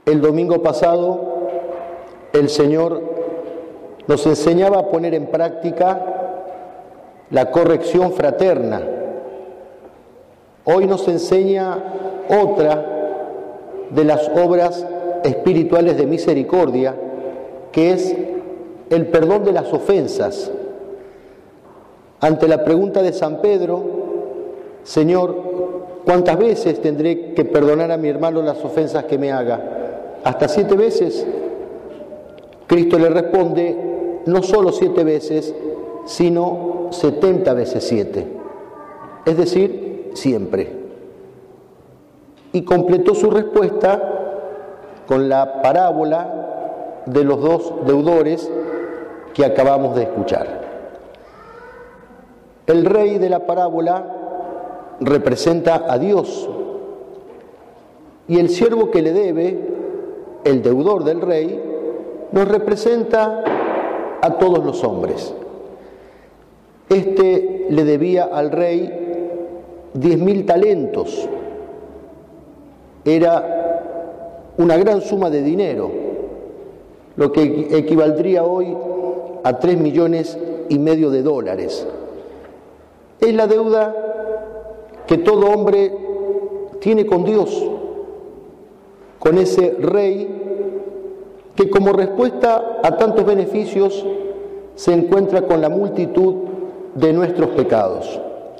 El domingo pasado el Señor nos enseñaba a poner en práctica la corrección fraterna. Hoy nos enseña otra de las obras espirituales de misericordia, que es el perdón de las ofensas. Ante la pregunta de San Pedro, Señor, ¿cuántas veces tendré que perdonar a mi hermano las ofensas que me haga? ¿Hasta 7 veces? Cristo le responde, no solo 7 veces, sino 70 veces 7. Es decir, siempre. Y completó su respuesta con la parábola de los 2 deudores que acabamos de escuchar. El rey de la parábola representa a Dios y el siervo que le debe, el deudor del rey, nos representa a todos los hombres. Este le debía al rey 10.000 talentos. Era una gran suma de dinero, lo que equivaldría hoy a 3,5 millones de dólares. Es la deuda que todo hombre tiene con Dios, con ese rey que como respuesta a tantos beneficios se encuentra con la multitud de nuestros pecados.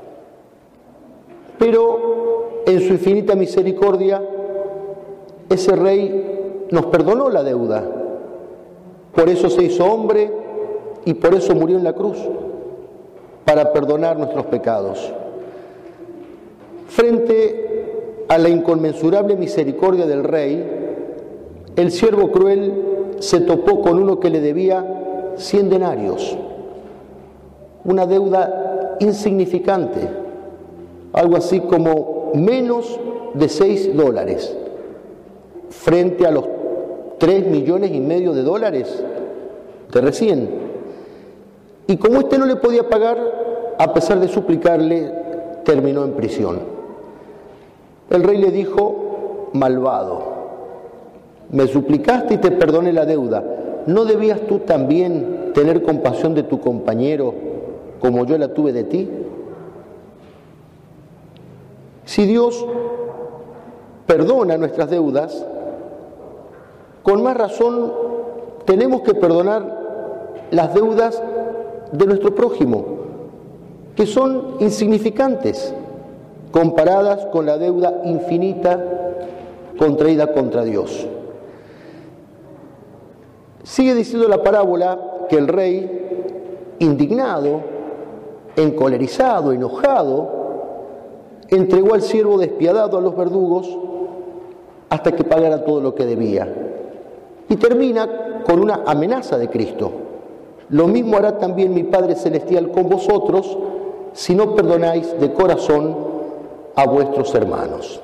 Pero en su infinita misericordia, ese rey nos perdonó la deuda. Por eso se hizo hombre y por eso murió en la cruz, para perdonar nuestros pecados. Frente a la inconmensurable misericordia del rey, el siervo cruel se topó con uno que le debía 100 denarios, una deuda insignificante, algo así como menos de $6, frente a los 3,5 millones de dólares de recién. Y como este no le podía pagar, a pesar de suplicarle, terminó en prisión. El rey le dijo, malvado, me suplicaste y te perdoné la deuda. ¿No debías tú también tener compasión de tu compañero como yo la tuve de ti? Si Dios perdona nuestras deudas, con más razón tenemos que perdonar las deudas de nuestro prójimo, que son insignificantes comparadas con la deuda infinita contraída contra Dios. Sigue diciendo la parábola que el rey, indignado, encolerizado, enojado, entregó al siervo despiadado a los verdugos hasta que pagara todo lo que debía. Y termina con una amenaza de Cristo. Lo mismo hará también mi Padre Celestial con vosotros si no perdonáis de corazón a vuestros hermanos.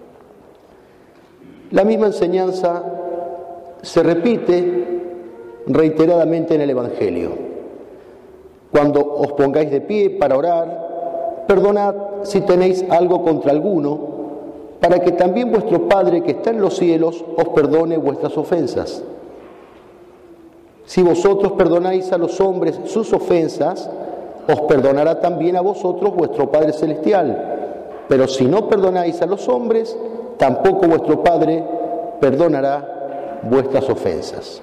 La misma enseñanza se repite reiteradamente en el Evangelio. Cuando os pongáis de pie para orar, perdonad si tenéis algo contra alguno, para que también vuestro Padre que está en los cielos os perdone vuestras ofensas. Si vosotros perdonáis a los hombres sus ofensas, os perdonará también a vosotros vuestro Padre Celestial. Pero si no perdonáis a los hombres, tampoco vuestro Padre perdonará vuestras ofensas.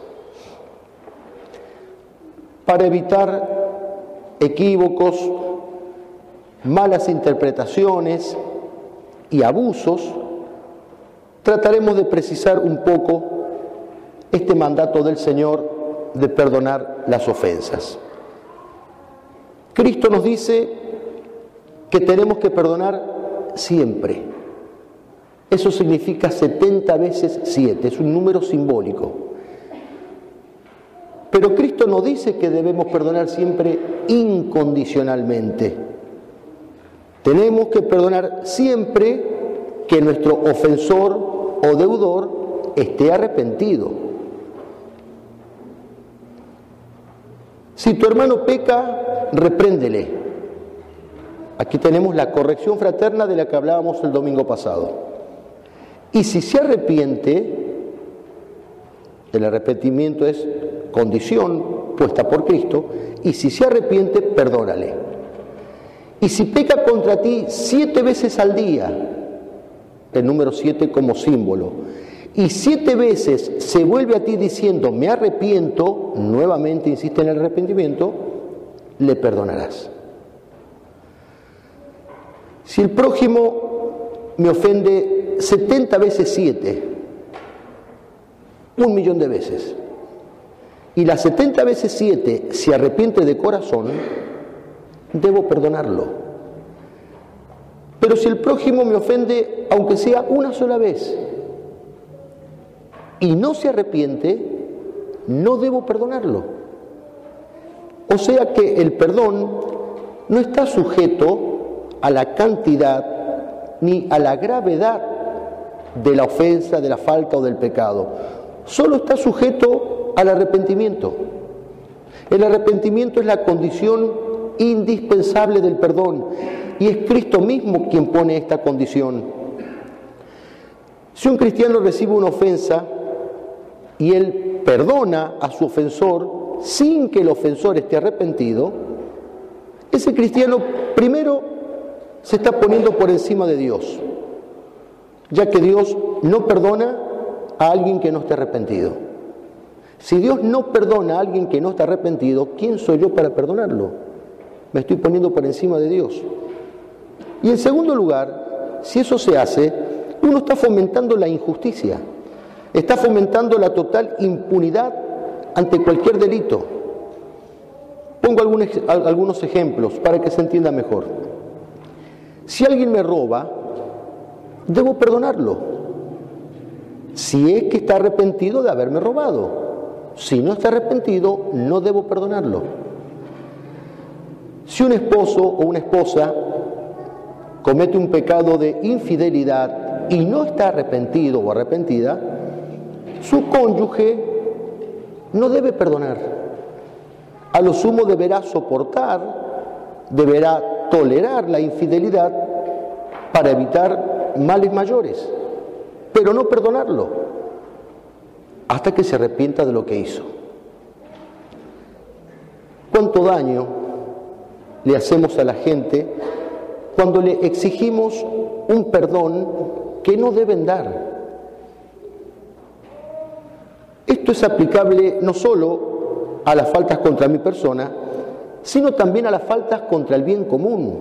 Para evitar equívocos, malas interpretaciones y abusos, trataremos de precisar un poco este mandato del Señor de perdonar las ofensas. Cristo nos dice que tenemos que perdonar siempre. Eso significa 70 veces 7, es un número simbólico. Pero Cristo no dice que debemos perdonar siempre incondicionalmente. Tenemos que perdonar siempre que nuestro ofensor o deudor esté arrepentido. Si tu hermano peca, repréndele. Aquí tenemos la corrección fraterna de la que hablábamos el domingo pasado. Y si se arrepiente, El arrepentimiento es condición puesta por Cristo, y si se arrepiente, perdónale. Y si peca contra ti 7 veces al día, el número 7 como símbolo, y 7 veces se vuelve a ti diciendo, me arrepiento, nuevamente insiste en el arrepentimiento, le perdonarás. Si el prójimo me ofende 70 veces 7, 1.000.000 de veces, y las 70 veces 7 se arrepiente de corazón, debo perdonarlo. Pero si el prójimo me ofende, aunque sea una sola vez, y no se arrepiente, no debo perdonarlo. O sea que el perdón no está sujeto a la cantidad ni a la gravedad de la ofensa, de la falta o del pecado. Solo está sujeto al arrepentimiento. El arrepentimiento es la condición indispensable del perdón, y es Cristo mismo quien pone esta condición. Si un cristiano recibe una ofensa y él perdona a su ofensor sin que el ofensor esté arrepentido, ese cristiano primero se está poniendo por encima de Dios, ya que Dios no perdona a alguien que no esté arrepentido. Si Dios no perdona a alguien que no está arrepentido, ¿quién soy yo para perdonarlo? Me estoy poniendo por encima de Dios. Y en segundo lugar, si eso se hace, uno está fomentando la injusticia, está fomentando la total impunidad ante cualquier delito. Pongo algunos ejemplos para que se entienda mejor. Si alguien me roba, debo perdonarlo, si es que está arrepentido de haberme robado. Si no está arrepentido, no debo perdonarlo. Si un esposo o una esposa comete un pecado de infidelidad y no está arrepentido o arrepentida, su cónyuge no debe perdonar. A lo sumo deberá soportar, deberá tolerar la infidelidad para evitar males mayores, pero no perdonarlo hasta que se arrepienta de lo que hizo. ¿Cuánto daño le hacemos a la gente cuando le exigimos un perdón que no deben dar? Esto es aplicable no solo a las faltas contra mi persona, sino también a las faltas contra el bien común,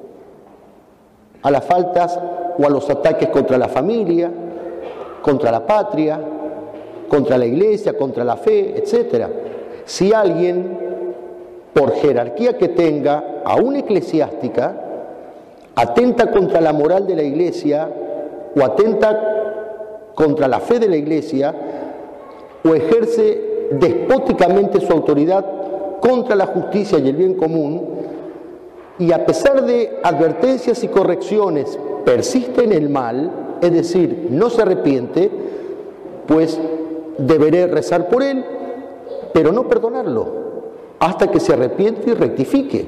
a las faltas o a los ataques contra la familia, contra la patria, contra la iglesia, contra la fe, etc. Si alguien, por jerarquía que tenga, aún eclesiástica, atenta contra la moral de la iglesia o atenta contra la fe de la iglesia o ejerce despóticamente su autoridad contra la justicia y el bien común, y a pesar de advertencias y correcciones persiste en el mal, es decir, no se arrepiente, pues deberé rezar por él, pero no perdonarlo, hasta que se arrepiente y rectifique.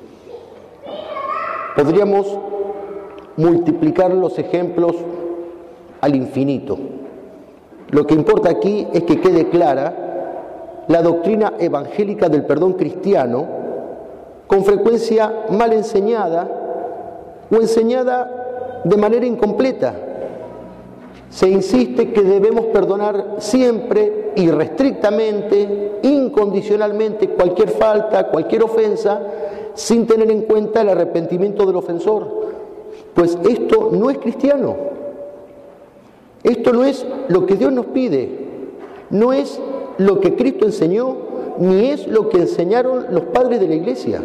Podríamos multiplicar los ejemplos al infinito. Lo que importa aquí es que quede clara la doctrina evangélica del perdón cristiano, con frecuencia mal enseñada o enseñada de manera incompleta. Se insiste que debemos perdonar siempre, irrestrictamente, incondicionalmente, cualquier falta, cualquier ofensa, sin tener en cuenta el arrepentimiento del ofensor. Pues esto no es cristiano. Esto no es lo que Dios nos pide, no es lo que Cristo enseñó, ni es lo que enseñaron los padres de la Iglesia.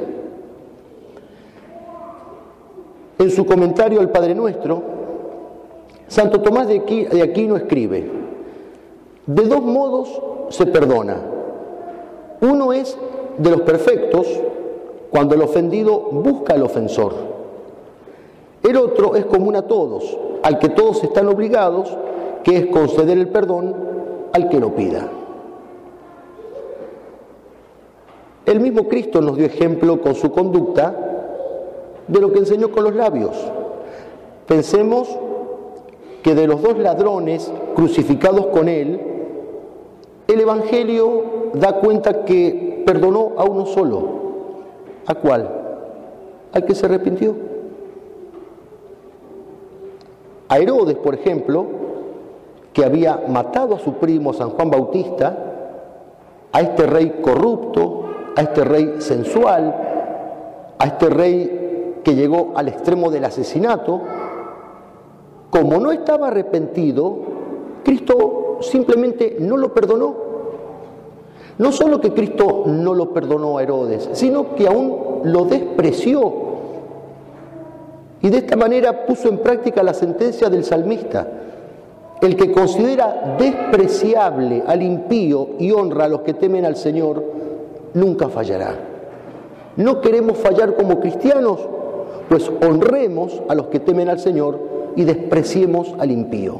En su comentario al Padre Nuestro, Santo Tomás de Aquino escribe: de dos modos se perdona. Uno es de los perfectos, cuando el ofendido busca al ofensor. El otro es común a todos, al que todos están obligados, que es conceder el perdón al que lo pida. El mismo Cristo nos dio ejemplo con su conducta de lo que enseñó con los labios. Pensemos que de los 2 ladrones crucificados con él, El Evangelio da cuenta que perdonó a uno solo. ¿A cuál? Al que se arrepintió. A Herodes, por ejemplo, que había matado a su primo San Juan Bautista, a este rey corrupto, a este rey sensual, a este rey que llegó al extremo del asesinato, como no estaba arrepentido, Cristo simplemente no lo perdonó. No solo que Cristo no lo perdonó a Herodes, sino que aún lo despreció. Y de esta manera puso en práctica la sentencia del salmista: el que considera despreciable al impío y honra a los que temen al Señor, nunca fallará. ¿No queremos fallar como cristianos? Pues honremos a los que temen al Señor y despreciemos al impío.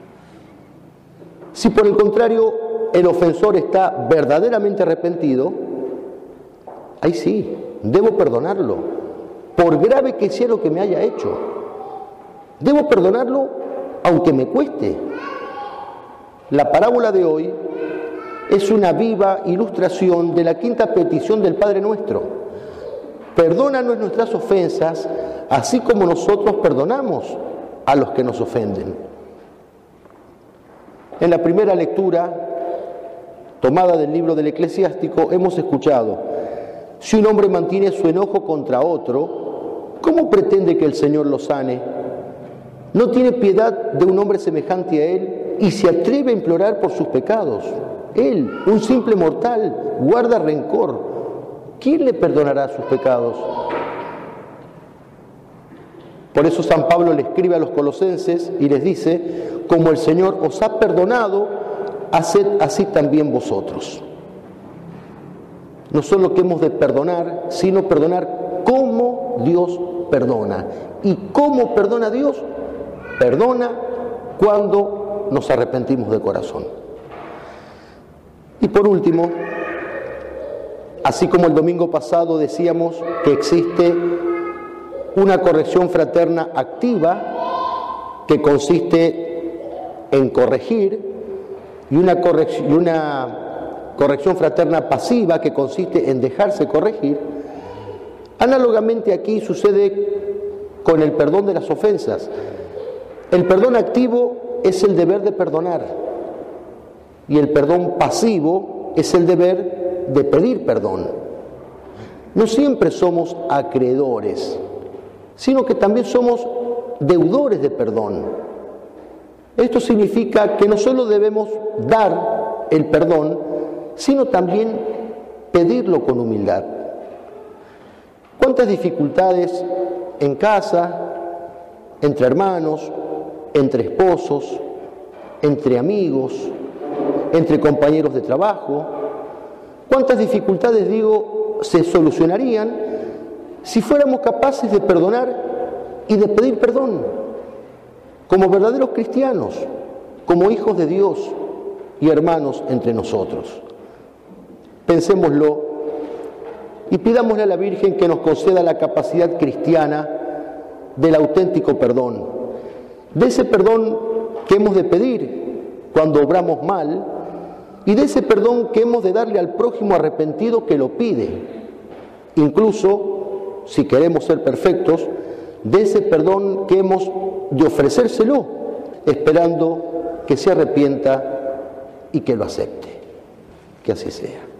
Si por el contrario el ofensor está verdaderamente arrepentido, ahí sí, debo perdonarlo, por grave que sea lo que me haya hecho. Debo perdonarlo aunque me cueste. La parábola de hoy es una viva ilustración de la quinta petición del Padre Nuestro: perdónanos nuestras ofensas, así como nosotros perdonamos a los que nos ofenden. En la primera lectura, tomada del libro del Eclesiástico, hemos escuchado: si un hombre mantiene su enojo contra otro, ¿cómo pretende que el Señor lo sane? No tiene piedad de un hombre semejante a él y se atreve a implorar por sus pecados. Él, un simple mortal, guarda rencor. ¿Quién le perdonará sus pecados? Por eso San Pablo le escribe a los colosenses y les dice: como el Señor os ha perdonado, haced así también vosotros. No solo que hemos de perdonar, sino perdonar como Dios perdona. ¿Y cómo perdona Dios? Perdona cuando nos arrepentimos de corazón. Y por último, así como el domingo pasado decíamos que existe una corrección fraterna activa que consiste en corregir, y una corrección fraterna pasiva que consiste en dejarse corregir, análogamente aquí sucede con el perdón de las ofensas. El perdón activo es el deber de perdonar y el perdón pasivo es el deber de pedir perdón. No siempre somos acreedores, sino que también somos deudores de perdón. Esto significa que no solo debemos dar el perdón, sino también pedirlo con humildad. ¿Cuántas dificultades en casa, entre hermanos, entre esposos, entre amigos, entre compañeros de trabajo? ¿Cuántas dificultades, se solucionarían si fuéramos capaces de perdonar y de pedir perdón, como verdaderos cristianos, como hijos de Dios y hermanos entre nosotros? Pensémoslo y pidámosle a la Virgen que nos conceda la capacidad cristiana del auténtico perdón, de ese perdón que hemos de pedir cuando obramos mal y de ese perdón que hemos de darle al prójimo arrepentido que lo pide, incluso, si queremos ser perfectos, de ese perdón que hemos de ofrecérselo, esperando que se arrepienta y que lo acepte. Que así sea.